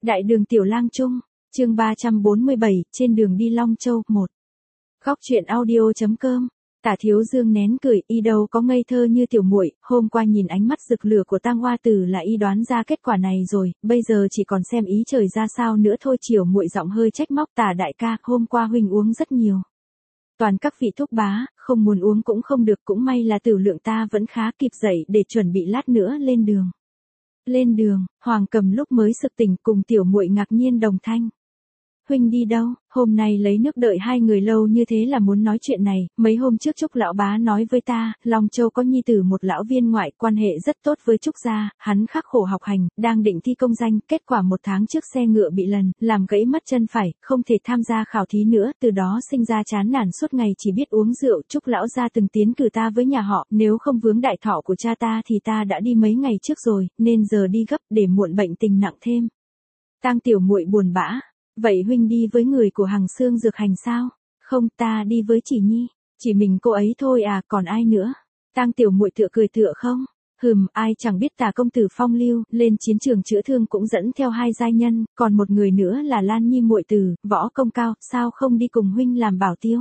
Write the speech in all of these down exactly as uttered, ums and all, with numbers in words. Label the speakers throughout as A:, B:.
A: Đại đường Tiểu Lang Trung, chương ba trăm bốn mươi bảy, trên đường đi Long Châu, một. Góc truyện audio.com. Tả Thiếu Dương nén cười, y đâu có ngây thơ như tiểu muội, hôm qua nhìn ánh mắt rực lửa của Tang Hoa Tử là y đoán ra kết quả này rồi, bây giờ chỉ còn xem ý trời ra sao nữa thôi. Chiều muội giọng hơi trách móc, Tả đại ca, hôm qua huynh uống rất nhiều. Toàn các vị thúc bá, không muốn uống cũng không được, cũng may là tử lượng ta vẫn khá kịp dậy để chuẩn bị lát nữa lên đường. Lên đường, Hoàng Cầm lúc mới sực tỉnh cùng tiểu muội ngạc nhiên đồng thanh. Huynh đi đâu, hôm nay lấy nước đợi hai người lâu như thế là muốn nói chuyện này, mấy hôm trước Trúc lão bá nói với ta, Long Châu có nhi tử một lão viên ngoại, quan hệ rất tốt với Trúc gia, hắn khắc khổ học hành, đang định thi công danh, kết quả một tháng trước xe ngựa bị lần, làm gãy mất chân phải, không thể tham gia khảo thí nữa, từ đó sinh ra chán nản suốt ngày chỉ biết uống rượu. Trúc lão gia từng tiến cử ta với nhà họ, nếu không vướng đại thọ của cha ta thì ta đã đi mấy ngày trước rồi, nên giờ đi gấp để muộn bệnh tình nặng thêm. Tang tiểu muội buồn bã. Vậy huynh đi với người của Hằng Xương Dược Hành sao? Không, ta đi với Chỉ Nhi. Chỉ mình cô ấy thôi à, còn ai nữa? Tang tiểu muội tựa cười tựa không? Hừm, ai chẳng biết Tả công tử phong lưu, lên chiến trường chữa thương cũng dẫn theo hai giai nhân, còn một người nữa là Lan Nhi muội tử, võ công cao, sao không đi cùng huynh làm bảo tiêu?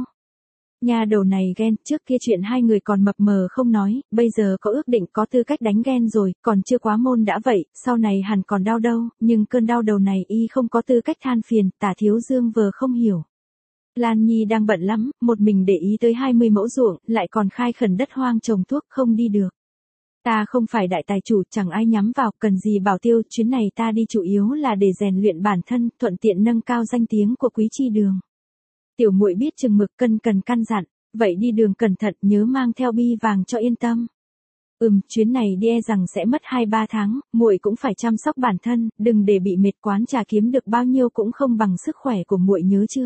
A: Nhà đầu này ghen, trước kia chuyện hai người còn mập mờ không nói, bây giờ có ước định có tư cách đánh ghen rồi, còn chưa quá môn đã vậy, sau này hẳn còn đau đâu, nhưng cơn đau đầu này y không có tư cách than phiền. Tả Thiếu Dương vờ không hiểu. Lan Nhi đang bận lắm, một mình để ý tới hai mươi mẫu ruộng, lại còn khai khẩn đất hoang trồng thuốc, không đi được. Ta không phải đại tài chủ, chẳng ai nhắm vào, cần gì bảo tiêu, chuyến này ta đi chủ yếu là để rèn luyện bản thân, thuận tiện nâng cao danh tiếng của Quý Chi Đường. Tiểu muội biết chừng mực, cân cần căn dặn, vậy đi đường cẩn thận, nhớ mang theo bi vàng cho yên tâm. Ừm, chuyến này đi e rằng sẽ mất hai ba tháng, muội cũng phải chăm sóc bản thân, đừng để bị mệt, quán trà kiếm được bao nhiêu cũng không bằng sức khỏe của muội, nhớ chưa?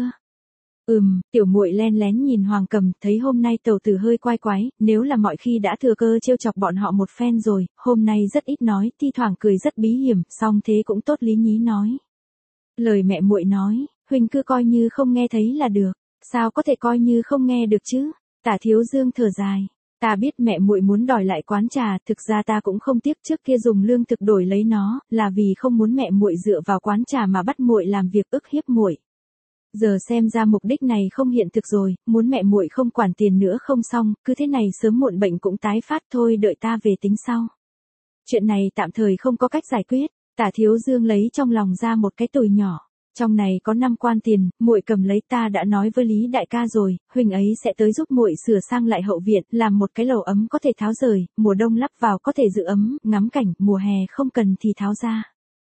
A: Ừm, tiểu muội len lén nhìn Hoàng Cầm, thấy hôm nay tẩu tử hơi quái quái, nếu là mọi khi đã thừa cơ trêu chọc bọn họ một phen rồi, hôm nay rất ít nói, thi thoảng cười rất bí hiểm, song thế cũng tốt lý nhí nói. Lời mẹ muội nói, huynh cứ coi như không nghe thấy là được, sao có thể coi như không nghe được chứ? Tả Thiếu Dương thở dài, ta biết mẹ muội muốn đòi lại quán trà, thực ra ta cũng không tiếc, trước kia dùng lương thực đổi lấy nó, là vì không muốn mẹ muội dựa vào quán trà mà bắt muội làm việc ức hiếp muội. Giờ xem ra mục đích này không hiện thực rồi, muốn mẹ muội không quản tiền nữa không xong, cứ thế này sớm muộn bệnh cũng tái phát thôi, đợi ta về tính sau. Chuyện này tạm thời không có cách giải quyết. Tả Thiếu Dương lấy trong lòng ra một cái tồi nhỏ. Trong này có năm quan tiền, muội cầm lấy, ta đã nói với Lý đại ca rồi, huynh ấy sẽ tới giúp muội sửa sang lại hậu viện, làm một cái lầu ấm có thể tháo rời, mùa đông lắp vào có thể giữ ấm, ngắm cảnh, mùa hè không cần thì tháo ra.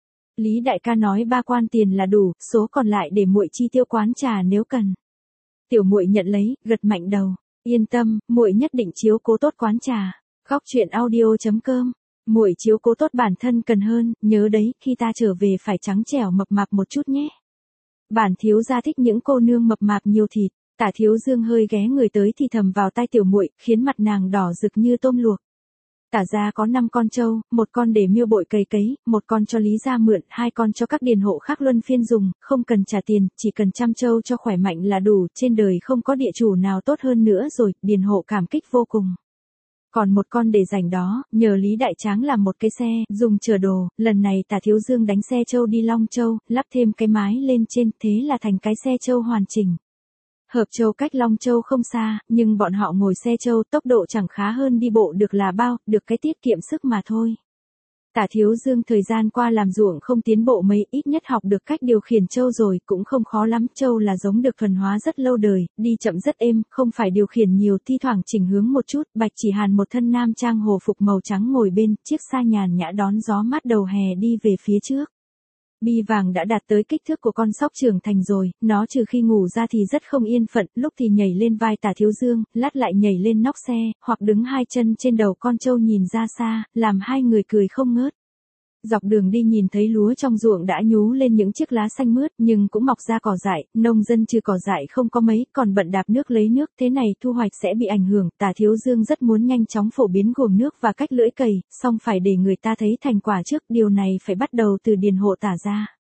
A: Lý đại ca nói ba quan tiền là đủ, số còn lại để muội chi tiêu quán trà nếu cần. Tiểu muội nhận lấy, gật mạnh đầu, yên tâm, muội nhất định chiếu cố tốt quán trà. Góc truyện audio.com. Muội chiếu cố tốt bản thân cần hơn, nhớ đấy, khi ta trở về phải trắng trẻo mập mạp một chút nhé. Bản thiếu gia thích những cô nương mập mạp nhiều thịt. Tả Thiếu Dương hơi ghé người tới thì thầm vào tai tiểu muội, khiến mặt nàng đỏ rực như tôm luộc. Tả gia có năm con trâu, một con để miêu bội cày cấy, một con cho Lý gia mượn, hai con cho các điền hộ khác luân phiên dùng, không cần trả tiền, chỉ cần chăm trâu cho khỏe mạnh là đủ, trên đời không có địa chủ nào tốt hơn nữa rồi, điền hộ cảm kích vô cùng. Còn một con để dành đó, nhờ Lý đại tráng làm một cái xe, dùng chở đồ, lần này Tả Thiếu Dương đánh xe trâu đi Long Châu, lắp thêm cái mái lên trên, thế là thành cái xe trâu hoàn chỉnh. Hợp Châu cách Long Châu không xa, nhưng bọn họ ngồi xe trâu tốc độ chẳng khá hơn đi bộ được là bao, được cái tiết kiệm sức mà thôi. Tả Thiếu Dương thời gian qua làm ruộng không tiến bộ mấy, ít nhất học được cách điều khiển trâu rồi, cũng không khó lắm, trâu là giống được thuần hóa rất lâu đời, đi chậm rất êm, không phải điều khiển nhiều, thi thoảng chỉnh hướng một chút. Bạch Chỉ Hàn một thân nam trang hồ phục màu trắng ngồi bên, chiếc xa nhàn nhã đón gió mát đầu hè đi về phía trước. Bi vàng đã đạt tới kích thước của con sóc trưởng thành rồi, nó trừ khi ngủ ra thì rất không yên phận, lúc thì nhảy lên vai Tả Thiếu Dương, lát lại nhảy lên nóc xe, hoặc đứng hai chân trên đầu con trâu nhìn ra xa, làm hai người cười không ngớt. Dọc đường đi nhìn thấy lúa trong ruộng đã nhú lên những chiếc lá xanh mướt, nhưng cũng mọc ra cỏ dại, nông dân trừ cỏ dại không có mấy, còn bận đạp nước lấy nước, thế này thu hoạch sẽ bị ảnh hưởng. Tả Thiếu Dương rất muốn nhanh chóng phổ biến guồng nước và cách lưỡi cày, song phải để người ta thấy thành quả trước, điều này phải bắt đầu từ điền hộ Tả gia.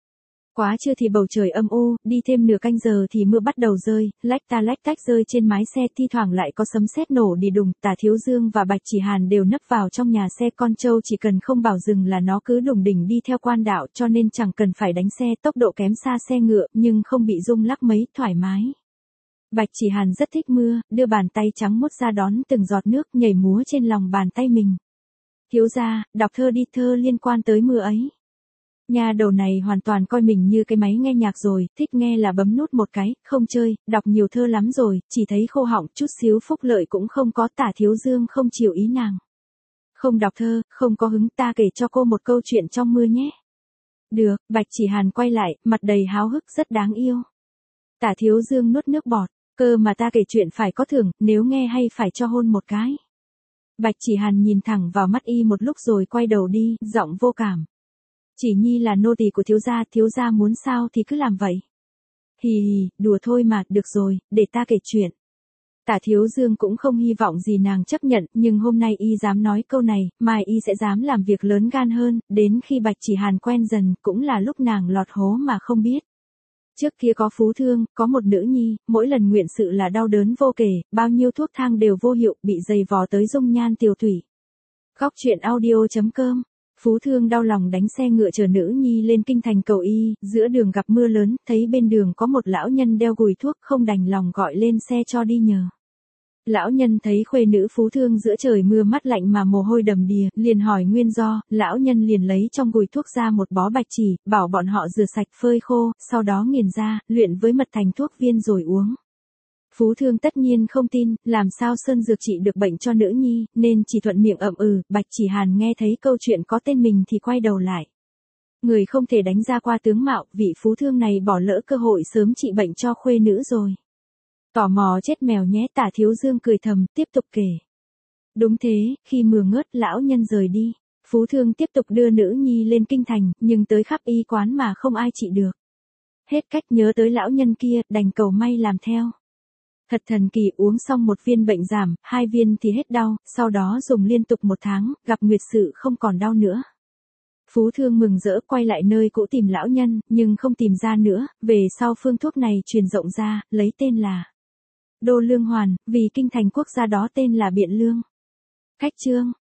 A: Quá trưa thì bầu trời âm u, đi thêm nửa canh giờ thì mưa bắt đầu rơi, lách ta lách tách rơi trên mái xe, thi thoảng lại có sấm sét nổ đi đùng. Tả Thiếu Dương và Bạch Chỉ Hàn đều nấp vào trong nhà xe, con trâu chỉ cần không bảo dừng là nó cứ đùng đỉnh đi theo quan đạo, cho nên chẳng cần phải đánh xe, tốc độ kém xa xe ngựa, nhưng không bị rung lắc mấy, thoải mái. Bạch Chỉ Hàn rất thích mưa, đưa bàn tay trắng muốt ra đón từng giọt nước nhảy múa trên lòng bàn tay mình. Thiếu gia, đọc thơ đi, thơ liên quan tới mưa ấy. Nhà đầu này hoàn toàn coi mình như cái máy nghe nhạc rồi, thích nghe là bấm nút một cái, không chơi, đọc nhiều thơ lắm rồi, chỉ thấy khô họng, chút xíu phúc lợi cũng không có. Tả Thiếu Dương không chiều ý nàng. Không đọc thơ, không có hứng, ta kể cho cô một câu chuyện trong mưa nhé. Được, Bạch Chỉ Hàn quay lại, mặt đầy háo hức, rất đáng yêu. Tả Thiếu Dương nuốt nước bọt, cơ mà ta kể chuyện phải có thưởng, nếu nghe hay phải cho hôn một cái. Bạch Chỉ Hàn nhìn thẳng vào mắt y một lúc rồi quay đầu đi, giọng vô cảm. Chỉ nhi là nô tỳ của thiếu gia, thiếu gia muốn sao thì cứ làm vậy. Hì hì, đùa thôi mà, được rồi, để ta kể chuyện. Tả Thiếu Dương cũng không hy vọng gì nàng chấp nhận, nhưng hôm nay y dám nói câu này, mai y sẽ dám làm việc lớn gan hơn, đến khi Bạch Chỉ Hàn quen dần, cũng là lúc nàng lọt hố mà không biết. Trước kia có phú thương, có một nữ nhi, mỗi lần nguyện sự là đau đớn vô kể, bao nhiêu thuốc thang đều vô hiệu, bị dày vò tới dung nhan tiều thủy. Góc truyện audio chấm com. Phú thương đau lòng đánh xe ngựa chở nữ nhi lên kinh thành cầu y, giữa đường gặp mưa lớn, thấy bên đường có một lão nhân đeo gùi thuốc, không đành lòng gọi lên xe cho đi nhờ. Lão nhân thấy khuê nữ phú thương giữa trời mưa mát lạnh mà mồ hôi đầm đìa, liền hỏi nguyên do, lão nhân liền lấy trong gùi thuốc ra một bó bạch chỉ, bảo bọn họ rửa sạch phơi khô, sau đó nghiền ra, luyện với mật thành thuốc viên rồi uống. Phú thương tất nhiên không tin, làm sao sơn dược trị được bệnh cho nữ nhi, nên chỉ thuận miệng ậm ừ. Bạch Chỉ Hàn nghe thấy câu chuyện có tên mình thì quay đầu lại. Người không thể đánh ra qua tướng mạo, vị phú thương này bỏ lỡ cơ hội sớm trị bệnh cho khuê nữ rồi. Tò mò chết mèo nhé. Tả Thiếu Dương cười thầm, tiếp tục kể. Đúng thế, khi mưa ngớt, lão nhân rời đi. Phú thương tiếp tục đưa nữ nhi lên kinh thành, nhưng tới khắp y quán mà không ai trị được. Hết cách nhớ tới lão nhân kia, đành cầu may làm theo. Thật thần kỳ, uống xong một viên bệnh giảm, hai viên thì hết đau, sau đó dùng liên tục một tháng, gặp nguyệt sự không còn đau nữa. Phú thương mừng rỡ quay lại nơi cũ tìm lão nhân, nhưng không tìm ra nữa, về sau phương thuốc này truyền rộng ra, lấy tên là Đô Lương Hoàn, vì kinh thành quốc gia đó tên là Biện Lương. Cách chương